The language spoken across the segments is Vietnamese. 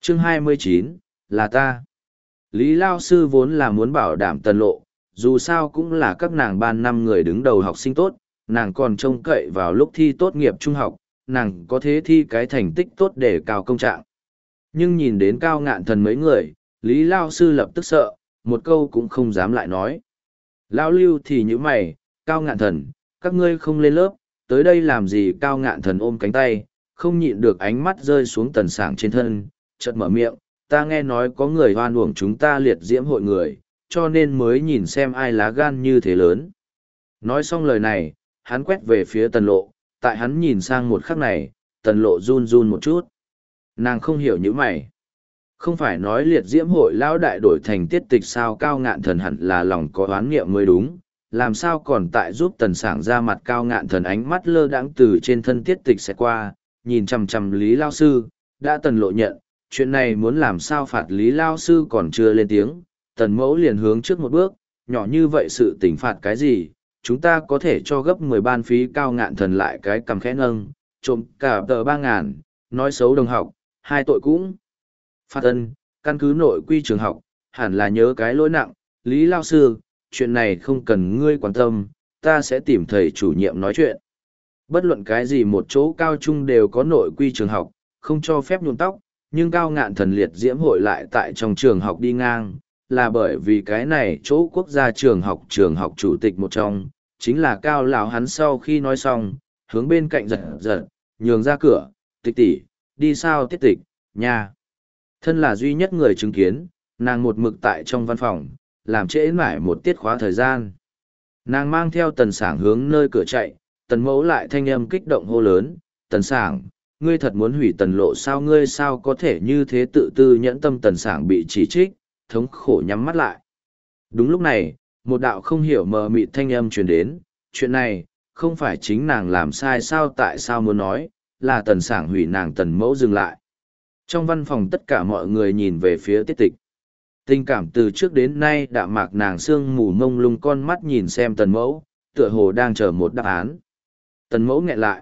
Chương 29, là ta. Lý Lao Sư vốn là muốn bảo đảm Tần Lộ, dù sao cũng là các nàng ban năm người đứng đầu học sinh tốt, nàng còn trông cậy vào lúc thi tốt nghiệp trung học, nàng có thế thi cái thành tích tốt để cao công trạng. Nhưng nhìn đến Cao Ngạn Thần mấy người, Lý Lao Sư lập tức sợ, một câu cũng không dám lại nói. Lao Lưu thì như mày, Cao Ngạn Thần, các ngươi không lên lớp, tới đây làm gì? Cao Ngạn Thần ôm cánh tay, không nhịn được ánh mắt rơi xuống Tần Sảng trên thân, chợt mở miệng, ta nghe nói có người hoan uổng chúng ta liệt diễm hội người, cho nên mới nhìn xem ai lá gan như thế lớn. Nói xong lời này, hắn quét về phía Tần Lộ, tại hắn nhìn sang một khắc này, Tần Lộ run run một chút. Nàng không hiểu những mày. Không phải nói liệt diễm hội lão đại đổi thành tiết tịch sao? Cao Ngạn Thần hẳn là lòng có oán nghiệm mới đúng, làm sao còn tại giúp Tần Sảng ra mặt? Cao Ngạn Thần ánh mắt lơ đãng từ trên thân tiết tịch sẽ qua, nhìn chằm chằm Lý Lao Sư, đã Tần Lộ nhận, chuyện này muốn làm sao phạt Lý Lao Sư còn chưa lên tiếng, Tần Mẫu liền hướng trước một bước, nhỏ như vậy sự tỉnh phạt cái gì, chúng ta có thể cho gấp 10 ban phí. Cao Ngạn Thần lại cái cầm khẽ nâng, trộm cả tờ 3.000, nói xấu đồng học, hai tội cũng phạt ân, căn cứ nội quy trường học, hẳn là nhớ cái lỗi nặng. Lý Lao Sư, chuyện này không cần ngươi quan tâm, ta sẽ tìm thầy chủ nhiệm nói chuyện. Bất luận cái gì một chỗ cao trung đều có nội quy trường học, không cho phép nhuộm tóc, nhưng Cao Ngạn Thần liệt diễm hội lại tại trong trường học đi ngang, là bởi vì cái này chỗ quốc gia trường học chủ tịch một trong, chính là Cao lão. Hắn sau khi nói xong, hướng bên cạnh giật giật, nhường ra cửa, tịch tỷ, đi sao? Tiết tịch, nha. Thân là duy nhất người chứng kiến, nàng một mực tại trong văn phòng, làm trễ mãi một tiết khóa thời gian. Nàng mang theo Tần Sảng hướng nơi cửa chạy, Tần Mẫu lại thanh âm kích động hô lớn, Tần Sảng, ngươi thật muốn hủy Tần Lộ sao? Ngươi sao có thể như thế tự tư nhẫn tâm? Tần Sảng bị chỉ trích, thống khổ nhắm mắt lại. Đúng lúc này, một đạo không hiểu mờ mịt thanh âm truyền đến, chuyện này, không phải chính nàng làm sai sao? Tại sao muốn nói, là Tần Sảng hủy nàng? Tần Mẫu dừng lại. Trong văn phòng tất cả mọi người nhìn về phía Tiết Tịch. Tình cảm từ trước đến nay đạm mạc nàng sương mù mông lung con mắt nhìn xem Tần Mẫu, tựa hồ đang chờ một đáp án. Tần Mẫu nghẹn lại.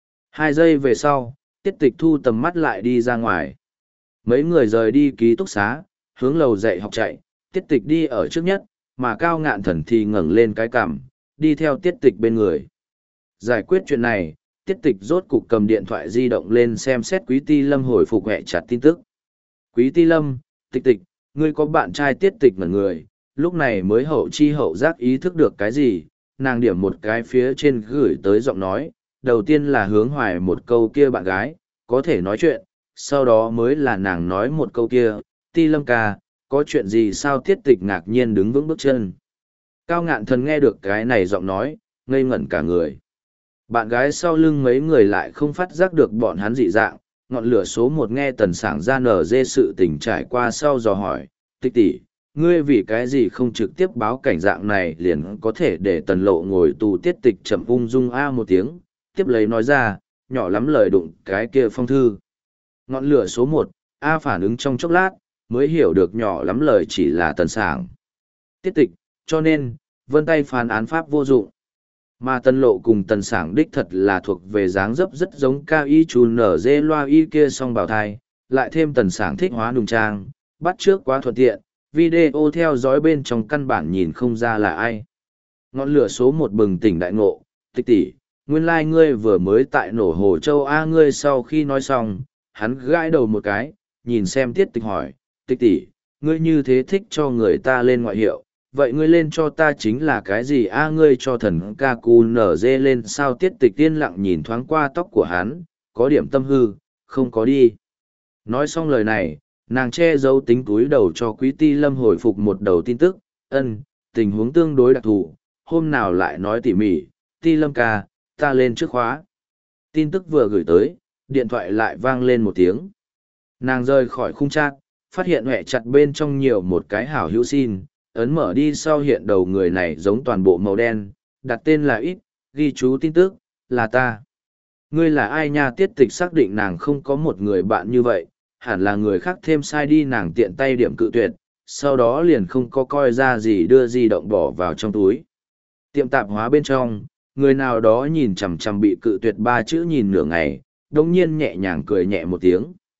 2 giây về sau, Tiết Tịch thu tầm mắt lại đi ra ngoài. Mấy người rời đi ký túc xá, hướng lầu dạy học chạy, Tiết Tịch đi ở trước nhất, mà Cao Ngạn Thần thì ngẩng lên cái cằm, đi theo Tiết Tịch bên người. Giải quyết chuyện này, Tiết Tịch rốt cục cầm điện thoại di động lên xem xét Quý Ti Lâm hồi phục hẹ chặt tin tức. Quý Ti Lâm, Tịch Tịch, ngươi có bạn trai? Tiết Tịch ngẩn người, lúc này mới hậu chi hậu giác ý thức được cái gì, nàng điểm một cái phía trên gửi tới giọng nói, đầu tiên là hướng hoài một câu kia bạn gái, có thể nói chuyện, sau đó mới là nàng nói một câu kia, Ti Lâm ca, có chuyện gì sao? Tiết Tịch ngạc nhiên đứng vững bước chân. Cao Ngạn Thần nghe được cái này giọng nói, ngây ngẩn cả người. Bạn gái sau lưng mấy người lại không phát giác được bọn hắn dị dạng, ngọn lửa số 1 nghe Tần Sảng ra nở dê sự tình trải qua sau dò hỏi, Tịch tỷ, ngươi vì cái gì không trực tiếp báo cảnh? Dạng này liền có thể để Tần Lộ ngồi tù. Tiết Tịch chậm ung dung a một tiếng, tiếp lấy nói ra, nhỏ lắm lời đụng cái kia phong thư. Ngọn lửa số 1, A phản ứng trong chốc lát, mới hiểu được nhỏ lắm lời chỉ là Tần Sảng. Tiết Tịch, cho nên, vân tay phán án pháp vô dụng. Mà Tần Lộ cùng Tần Sảng đích thật là thuộc về dáng dấp rất giống cao y chú nở dê loa y kia song bào thai, lại thêm Tần Sảng thích hóa nùng trang, bắt trước quá thuận tiện, video theo dõi bên trong căn bản nhìn không ra là ai. Ngọn lửa số 1 bừng tỉnh đại ngộ, Tịch tỷ, nguyên lai ngươi vừa mới tại nổ Hồ Châu A. Ngươi sau khi nói xong, hắn gãi đầu một cái, nhìn xem Tiết Tịch hỏi, Tịch tỷ, ngươi như thế thích cho người ta lên ngoại hiệu, vậy ngươi lên cho ta chính là cái gì a? Ngươi cho thần ca cu nở dê lên sao? Tiết Tịch tiên lặng nhìn thoáng qua tóc của hắn, có điểm tâm hư, không có đi. Nói xong lời này, nàng che giấu tính túi đầu cho Quý Ti Lâm hồi phục một đầu tin tức, tình huống tương đối đặc thù, hôm nào lại nói tỉ mỉ. Ti Lâm ca, ta lên trước khóa. Tin tức vừa gửi tới, điện thoại lại vang lên một tiếng. Nàng rời khỏi khung chat, phát hiện hẹ chặt bên trong nhiều một cái hảo hữu xin, ấn mở đi sau hiện đầu người này giống toàn bộ màu đen, đặt tên là ít, ghi chú tin tức, là ta. Ngươi là ai nha? Tiết Tịch xác định nàng không có một người bạn như vậy, hẳn là người khác thêm sai đi. Nàng tiện tay điểm cự tuyệt, sau đó liền không có coi ra gì đưa di động bỏ vào trong túi. Tiệm tạp hóa bên trong, người nào đó nhìn chằm chằm bị cự tuyệt 3 chữ nhìn nửa ngày, đồng nhiên nhẹ nhàng cười nhẹ một tiếng.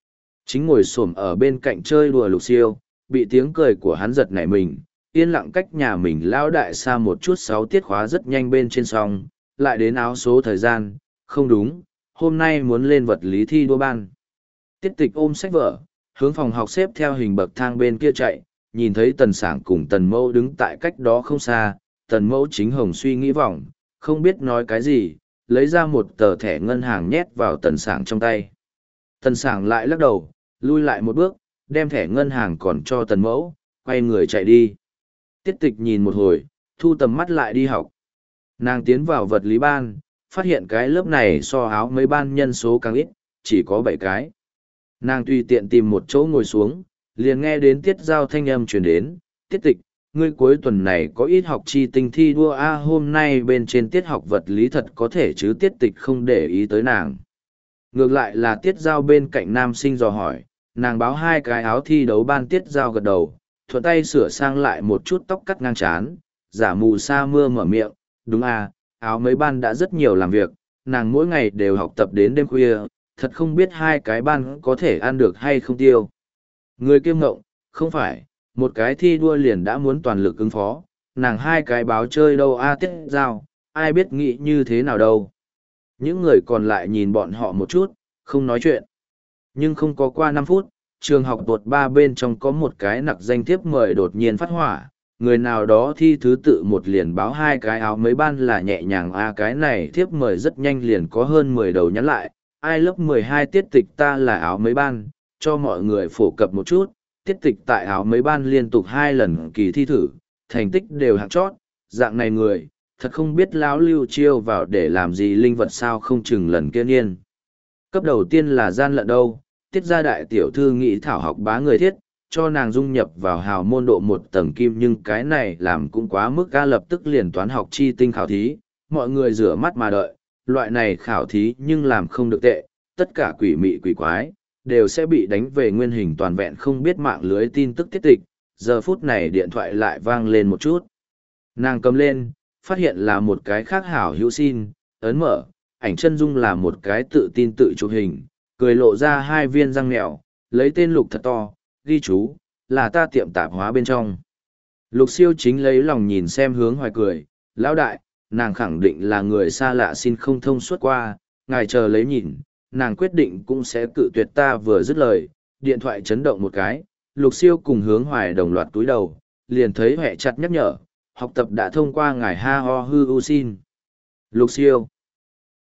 Chính ngồi xổm ở bên cạnh chơi đùa Lục Siêu, bị tiếng cười của hắn giật nảy mình, yên lặng cách nhà mình lao đại xa một chút 6 tiết khóa rất nhanh bên trên song, lại đến áo số thời gian, không đúng, hôm nay muốn lên vật lý thi đua ban. Tiết Tịch ôm sách vở, hướng phòng học xếp theo hình bậc thang bên kia chạy, nhìn thấy Tần Sảng cùng Tần Mẫu đứng tại cách đó không xa, Tần Mẫu chính hồng suy nghĩ vòng, không biết nói cái gì, lấy ra một tờ thẻ ngân hàng nhét vào Tần Sảng trong tay. Tần Sảng lại lắc đầu, lui lại một bước, đem thẻ ngân hàng còn cho Tần Mẫu, quay người chạy đi. Tiết Tịch nhìn một hồi, thu tầm mắt lại đi học. Nàng tiến vào vật lý ban, phát hiện cái lớp này so áo mấy ban nhân số càng ít, chỉ có 7 cái. Nàng tùy tiện tìm một chỗ ngồi xuống, liền nghe đến Tiết Giao thanh âm truyền đến, Tiết Tịch, ngươi cuối tuần này có ít học chi tinh thi đua hôm nay bên trên tiết học vật lý thật có thể chứ. Tiết Tịch không để ý tới nàng. Ngược lại là Tiết Giao bên cạnh nam sinh dò hỏi, nàng báo 2 cái áo thi đấu ban. Tiết Giao gật đầu, thuận tay sửa sang lại một chút tóc cắt ngang trán, giả mù sa mưa mở miệng, đúng áo mấy ban đã rất nhiều làm việc, nàng mỗi ngày đều học tập đến đêm khuya, thật không biết 2 cái ban có thể ăn được hay không tiêu. Người kiêm ngộng, không phải, một cái thi đua liền đã muốn toàn lực ứng phó, nàng 2 cái báo chơi đâu Tiết Giao, ai biết nghĩ như thế nào đâu. Những người còn lại nhìn bọn họ một chút, không nói chuyện. Nhưng không có qua 5 phút, trường học tuột 3 bên trong có một cái nặc danh thiếp mời đột nhiên phát hỏa. Người nào đó thi thứ tự một liền báo 2 cái áo mấy ban là nhẹ nhàng cái này thiếp mời rất nhanh liền có hơn 10 đầu nhắn lại. Ai lớp 12 Tiết Tịch ta là áo mấy ban, cho mọi người phổ cập một chút. Tiết Tịch tại áo mấy ban liên tục 2 lần kỳ thi thử, thành tích đều hạng chót, dạng này người, thật không biết lão lưu chiêu vào để làm gì linh vật sao không chừng lần kia niên. Cấp đầu tiên là gian lận đâu, Tiết gia đại tiểu thư nghĩ thảo học bá người thiết, cho nàng dung nhập vào hào môn độ 1 tầng kim, nhưng cái này làm cũng quá mức lập tức liền toán học chi tinh khảo thí, mọi người rửa mắt mà đợi, loại này khảo thí nhưng làm không được tệ, tất cả quỷ mị quỷ quái, đều sẽ bị đánh về nguyên hình toàn vẹn. không biết mạng lưới tin tức Tiết Tịch, giờ phút này điện thoại lại vang lên một chút. Nàng cầm lên, phát hiện là một cái khác hảo hữu xin, ấn mở, ảnh chân dung là một cái tự tin tự chụp hình, cười lộ ra 2 viên răng mèo, lấy tên Lục thật to, ghi chú, là ta tiệm tạp hóa bên trong. Lục Siêu chính lấy lòng nhìn xem Hướng Hoài cười, lão đại, nàng khẳng định là người xa lạ xin không thông suốt qua, ngài chờ lấy nhìn, nàng quyết định cũng sẽ cự tuyệt. Ta vừa dứt lời, điện thoại chấn động một cái, Lục Siêu cùng Hướng Hoài đồng loạt túi đầu, liền thấy hệ chặt nhắc nhở, học tập đã thông qua ngài ha ho hư u xin. Lục Siêu,